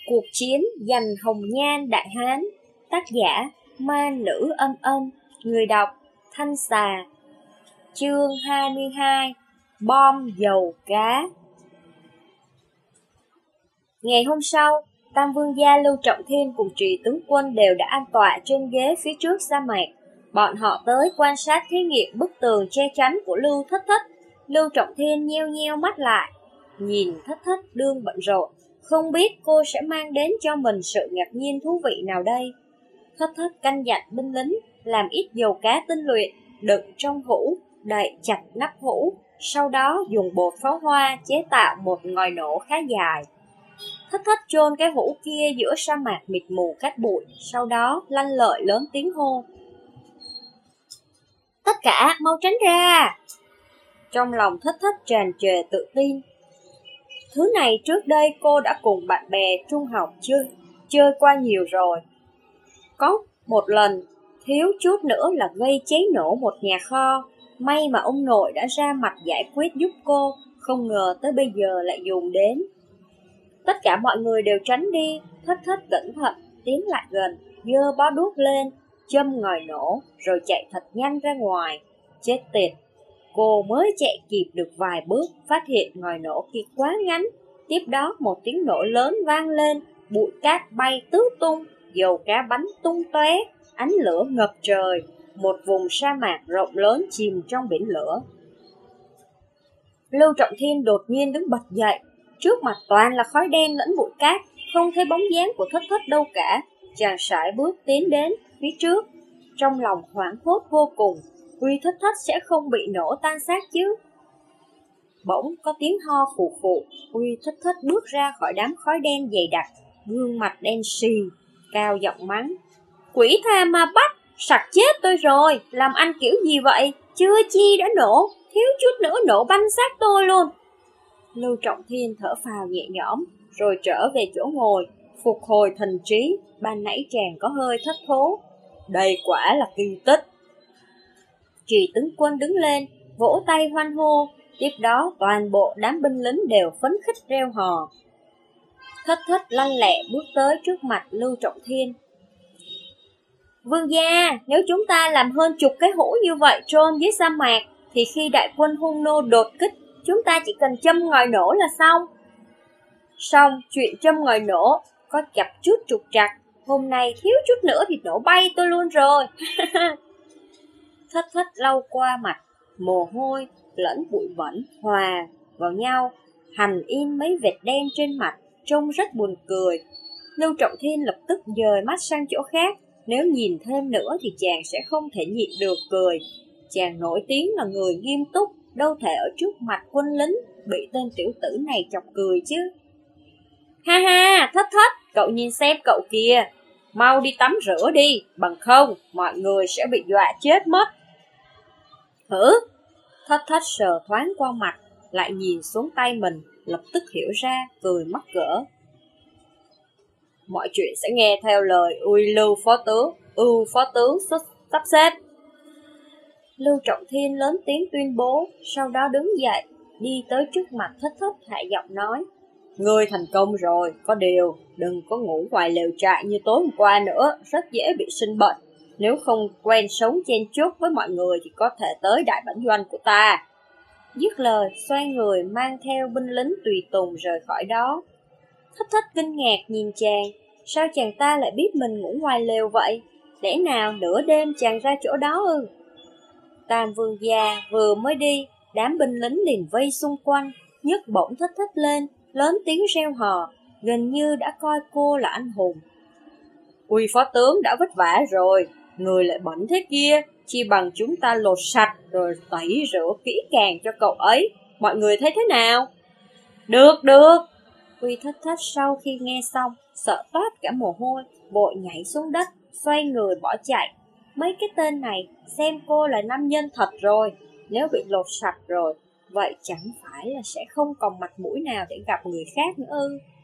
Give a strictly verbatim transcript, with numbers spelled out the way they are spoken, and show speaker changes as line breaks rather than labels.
Cuộc chiến giành hồng nhan đại hán. Tác giả Ma Nữ Ân Ân. Người đọc Thanh Xà. Chương hai mươi hai. Bom dầu cá. Ngày hôm sau, Tam Vương gia Lưu Trọng Thiên cùng Trì tướng quân đều đã an tọa trên ghế phía trước sa mạc. Bọn họ tới quan sát thí nghiệm bức tường che chắn của Lưu Thất Thất. Lưu Trọng Thiên nheo nheo mắt lại, nhìn Thất Thất đương bận rộn, không biết cô sẽ mang đến cho mình sự ngạc nhiên thú vị nào đây. Thất Thất căn dặn binh lính làm ít dầu cá tinh luyện, đựng trong hũ, đậy chặt nắp hũ, sau đó dùng bột pháo hoa chế tạo một ngòi nổ khá dài. Thất Thất chôn cái hũ kia giữa sa mạc mịt mù cát bụi, sau đó lanh lợi lớn tiếng hô: "Tất cả mau tránh ra!" Trong lòng Thất Thất tràn trề tự tin. Thứ này trước đây cô đã cùng bạn bè trung học chơi, chơi qua nhiều rồi. Có một lần, thiếu chút nữa là gây cháy nổ một nhà kho. May mà ông nội đã ra mặt giải quyết giúp cô, không ngờ tới bây giờ lại dùng đến. Tất cả mọi người đều tránh đi. Thất Thất cẩn thận tiến lại gần, giơ bó đuốc lên, châm ngòi nổ, rồi chạy thật nhanh ra ngoài. Chết tiệt! Cô mới chạy kịp được vài bước, phát hiện ngòi nổ kia quá ngắn. Tiếp đó một tiếng nổ lớn vang lên, bụi cát bay tứ tung, dầu cá bắn tung tóe, ánh lửa ngập trời. Một vùng sa mạc rộng lớn chìm trong biển lửa. Lưu Trọng Thiên đột nhiên đứng bật dậy. Trước mặt toàn là khói đen lẫn bụi cát, không thấy bóng dáng của Thất Thất đâu cả. Chàng sải bước tiến đến phía trước, trong lòng hoảng hốt vô cùng. Uy Thất Thất sẽ không bị nổ tan xác chứ? Bỗng có tiếng ho phù phù. Uy Thất Thất bước ra khỏi đám khói đen dày đặc, gương mặt đen xì, cao giọng mắng: "Quỷ tha ma bắt, sặc chết tôi rồi, làm anh kiểu gì vậy? Chưa chi đã nổ, thiếu chút nữa nổ banh xác tôi luôn." Lưu Trọng Thiên thở phào nhẹ nhõm, rồi trở về chỗ ngồi, phục hồi thần trí. Ban nãy chàng có hơi thất thố. Đây quả là kỳ tích. Trì tướng quân đứng lên, vỗ tay hoan hô. Tiếp đó toàn bộ đám binh lính đều phấn khích reo hò. Thất Thất lanh lẹ bước tới trước mặt Lưu Trọng Thiên. "Vương gia, nếu chúng ta làm hơn chục cái hũ như vậy trôn dưới sa mạc, thì khi đại quân Hung Nô đột kích, chúng ta chỉ cần châm ngòi nổ là xong." Xong, chuyện châm ngòi nổ có chập chút trục trặc, hôm nay thiếu chút nữa thì nổ bay tôi luôn rồi. Thất Thất lau qua mặt, mồ hôi lẫn bụi bẩn hòa vào nhau, hành in mấy vệt đen trên mặt, trông rất buồn cười. Lưu Trọng Thiên lập tức dời mắt sang chỗ khác. Nếu nhìn thêm nữa thì chàng sẽ không thể nhịn được cười. Chàng nổi tiếng là người nghiêm túc, đâu thể ở trước mặt quân lính bị tên tiểu tử này chọc cười chứ. "Ha ha, Thất Thất, cậu nhìn xem cậu kìa, mau đi tắm rửa đi, bằng không mọi người sẽ bị dọa chết mất." "Hử?" Thất Thất sờ thoáng qua mặt, lại nhìn xuống tay mình, lập tức hiểu ra, cười mắc cỡ. "Mọi chuyện sẽ nghe theo lời Uy Lưu phó tướng, ưu phó tướng xuất sắp xếp." Lưu Trọng Thiên lớn tiếng tuyên bố, sau đó đứng dậy, đi tới trước mặt Thất Thất, hạ giọng nói: "Ngươi thành công rồi, có điều đừng có ngủ ngoài lều trại như tối hôm qua nữa, rất dễ bị sinh bệnh. Nếu không quen sống chen chúc với mọi người thì có thể tới đại bản doanh của ta." Dứt lời, xoay người mang theo binh lính tùy tùng rời khỏi đó. Thất Thất kinh ngạc nhìn chàng, sao chàng ta lại biết mình ngủ ngoài lều vậy? Lẽ nào nửa đêm chàng ra chỗ đó ư? Tam Vương gia vừa mới đi, đám binh lính liền vây xung quanh, nhấc bổng Thất Thất lên, lớn tiếng reo hò, gần như đã coi cô là anh hùng. "Uy phó tướng đã vất vả rồi, người lại bẩn thế kia, chi bằng chúng ta lột sạch rồi tẩy rửa kỹ càng cho cậu ấy, mọi người thấy thế nào?" "Được, được." Uy Thất Thất sau khi nghe xong, sợ toát cả mồ hôi, vội nhảy xuống đất, xoay người bỏ chạy. Mấy cái tên này xem cô là nam nhân thật rồi, nếu bị lột sạch rồi, vậy chẳng phải là sẽ không còn mặt mũi nào để gặp người khác nữa ư?